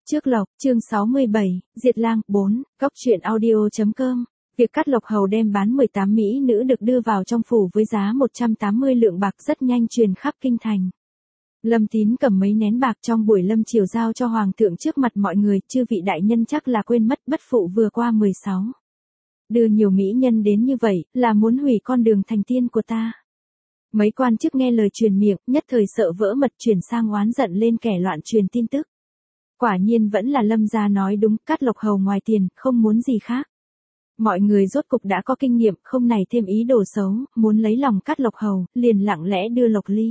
Trước lộc, chương 67, Diệt Lang, 4, Cóc truyện audio.com. Việc Cát Lộc Hầu đem bán 18 mỹ nữ được đưa vào trong phủ với giá 180 lượng bạc rất nhanh truyền khắp kinh thành. Lâm Tín cầm mấy nén bạc trong buổi lâm triều giao cho hoàng thượng trước mặt mọi người, chư vị đại nhân chắc là quên mất bất phụ vừa qua 16. Đưa nhiều mỹ nhân đến như vậy, là muốn hủy con đường thành tiên của ta. Mấy quan chức nghe lời truyền miệng, nhất thời sợ vỡ mật chuyển sang oán giận lên kẻ loạn truyền tin tức. Quả nhiên vẫn là Lâm gia nói đúng, Cát Lộc Hầu ngoài tiền, không muốn gì khác. Mọi người rốt cục đã có kinh nghiệm, không nảy thêm ý đồ xấu, muốn lấy lòng Cát Lộc Hầu, liền lặng lẽ đưa Lộc Ly.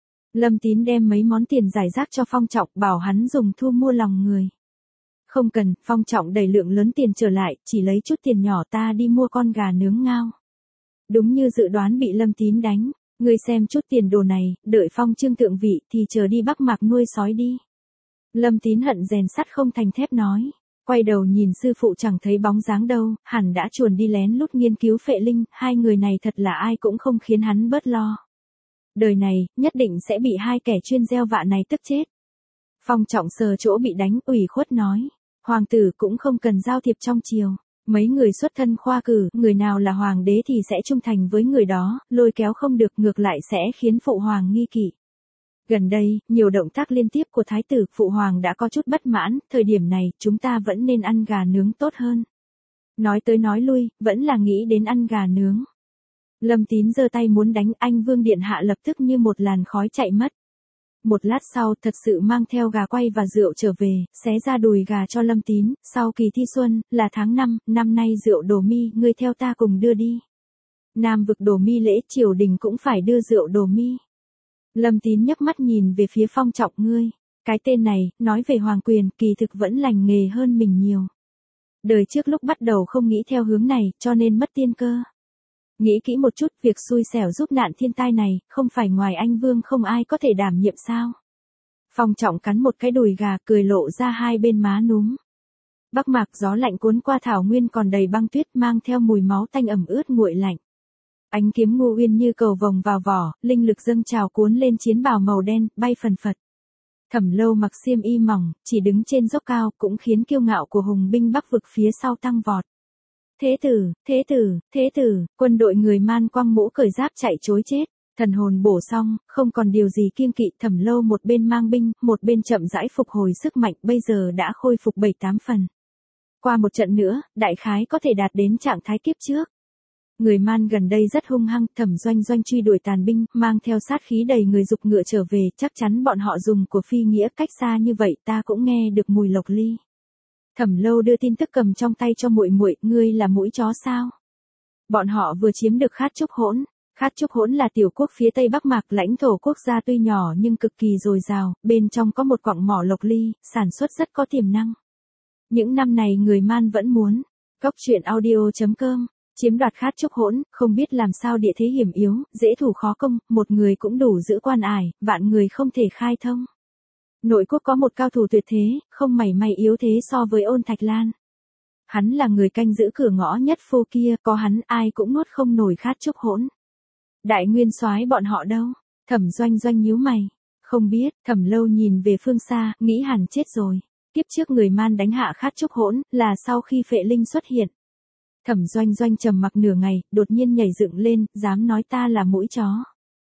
Lâm Tín đem mấy món tiền giải rác cho Phong Trọng, bảo hắn dùng thu mua lòng người. Không cần, Phong Trọng đẩy lượng lớn tiền trở lại, chỉ lấy chút tiền nhỏ ta đi mua con gà nướng ngao. Đúng như dự đoán bị Lâm Tín đánh, ngươi xem chút tiền đồ này, đợi Phong Trương thượng vị thì chờ đi Bắc Mạc nuôi sói đi. Lâm Tín hận rèn sắt không thành thép nói, quay đầu nhìn sư phụ chẳng thấy bóng dáng đâu, hẳn đã chuồn đi lén lút nghiên cứu phệ linh, hai người này thật là ai cũng không khiến hắn bớt lo. Đời này, nhất định sẽ bị hai kẻ chuyên gieo vạ này tức chết. Phong Trọng sờ chỗ bị đánh, ủy khuất nói, hoàng tử cũng không cần giao thiệp trong triều, mấy người xuất thân khoa cử, người nào là hoàng đế thì sẽ trung thành với người đó, lôi kéo không được ngược lại sẽ khiến phụ hoàng nghi kỵ. Gần đây, nhiều động tác liên tiếp của thái tử, phụ hoàng đã có chút bất mãn, thời điểm này, chúng ta vẫn nên ăn gà nướng tốt hơn. Nói tới nói lui, vẫn là nghĩ đến ăn gà nướng. Lâm Tín giơ tay muốn đánh, anh Vương điện hạ lập tức như một làn khói chạy mất. Một lát sau, thật sự mang theo gà quay và rượu trở về, xé ra đùi gà cho Lâm Tín, sau kỳ thi xuân, là tháng 5, năm nay rượu Đồ Mi, ngươi theo ta cùng đưa đi. Nam vực Đồ Mi lễ triều đình cũng phải đưa rượu Đồ Mi. Lâm Tín nhấc mắt nhìn về phía Phong Trọng, ngươi, cái tên này, nói về hoàng quyền, kỳ thực vẫn lành nghề hơn mình nhiều. Đời trước lúc bắt đầu không nghĩ theo hướng này, cho nên mất tiên cơ. Nghĩ kỹ một chút, việc xui xẻo giúp nạn thiên tai này, không phải ngoài anh Vương không ai có thể đảm nhiệm sao. Phong Trọng cắn một cái đùi gà, cười lộ ra hai bên má núm. Bắc Mạc gió lạnh cuốn qua thảo nguyên còn đầy băng tuyết, mang theo mùi máu tanh ẩm ướt nguội lạnh. Ánh kiếm Ngô Uyên như cầu vồng vào vỏ, linh lực dâng trào cuốn lên chiến bào màu đen, bay phần phật. Thẩm Lâu mặc xiêm y mỏng, chỉ đứng trên dốc cao, cũng khiến kiêu ngạo của hùng binh Bắc vực phía sau tăng vọt. Thế tử, thế tử, thế tử, quân đội người Man quăng mũ cởi giáp chạy trối chết, thần hồn bổ xong, không còn điều gì kiêng kỵ. Thẩm Lâu một bên mang binh, một bên chậm rãi phục hồi sức mạnh, bây giờ đã khôi phục 7-8 phần. Qua một trận nữa, đại khái có thể đạt đến trạng thái kiếp trước. Người Man gần đây rất hung hăng, Thẩm Doanh Doanh truy đuổi tàn binh, mang theo sát khí đầy người giục ngựa trở về, chắc chắn bọn họ dùng của phi nghĩa, cách xa như vậy ta cũng nghe được mùi Lộc Ly. Thẩm Lâu đưa tin tức cầm trong tay cho muội muội, ngươi là mũi chó sao? Bọn họ vừa chiếm được Khát Trúc Hỗn. Khát Trúc Hỗn là tiểu quốc phía tây Bắc Mạc, lãnh thổ quốc gia tuy nhỏ nhưng cực kỳ dồi dào, bên trong có một quặng mỏ Lộc Ly, sản xuất rất có tiềm năng. Những năm này người Man vẫn muốn. Cóc truyện audio.com. Chiếm đoạt Khát Trúc Hỗn, không biết làm sao địa thế hiểm yếu, dễ thủ khó công, một người cũng đủ giữ quan ải, vạn người không thể khai thông. Nội quốc có một cao thủ tuyệt thế, không mảy may yếu thế so với Ôn Thạch Lan. Hắn là người canh giữ cửa ngõ nhất phô kia, có hắn ai cũng nuốt không nổi Khát Trúc Hỗn. Đại nguyên soái bọn họ đâu? Thẩm Doanh Doanh nhíu mày. Không biết, Thẩm Lâu nhìn về phương xa, nghĩ hẳn chết rồi. Kiếp trước người Man đánh hạ Khát Trúc Hỗn, là sau khi phệ linh xuất hiện. Thẩm Doanh Doanh trầm mặc nửa ngày, đột nhiên nhảy dựng lên, dám nói ta là mũi chó.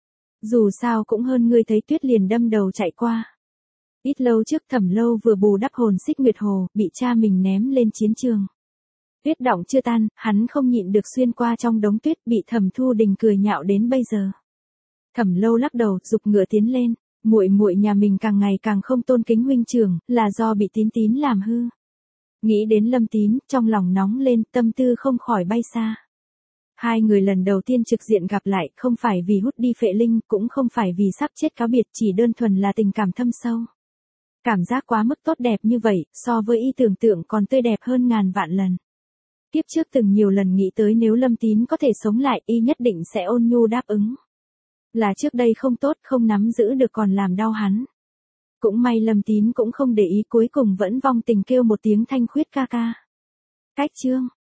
Dù sao cũng hơn ngươi thấy tuyết liền đâm đầu chạy qua. Ít lâu trước Thẩm Lâu vừa bù đắp hồn Xích Nguyệt Hồ, bị cha mình ném lên chiến trường. Tuyết đọng chưa tan, hắn không nhịn được xuyên qua trong đống tuyết, bị Thẩm Thu Đình cười nhạo đến bây giờ. Thẩm Lâu lắc đầu, giục ngựa tiến lên, muội muội nhà mình càng ngày càng không tôn kính huynh trưởng, là do bị Tín Tín làm hư. Nghĩ đến Lâm Tín, trong lòng nóng lên, tâm tư không khỏi bay xa. Hai người lần đầu tiên trực diện gặp lại, không phải vì hút đi phệ linh, cũng không phải vì sắp chết cáo biệt, chỉ đơn thuần là tình cảm thâm sâu. Cảm giác quá mức tốt đẹp như vậy, so với y tưởng tượng còn tươi đẹp hơn ngàn vạn lần. Tiếp trước từng nhiều lần nghĩ tới nếu Lâm Tín có thể sống lại, y nhất định sẽ ôn nhu đáp ứng. Là trước đây không tốt, không nắm giữ được còn làm đau hắn. Cũng may Lâm Tín cũng không để ý, cuối cùng vẫn vong tình kêu một tiếng thanh khuyết ca ca. Cách chương.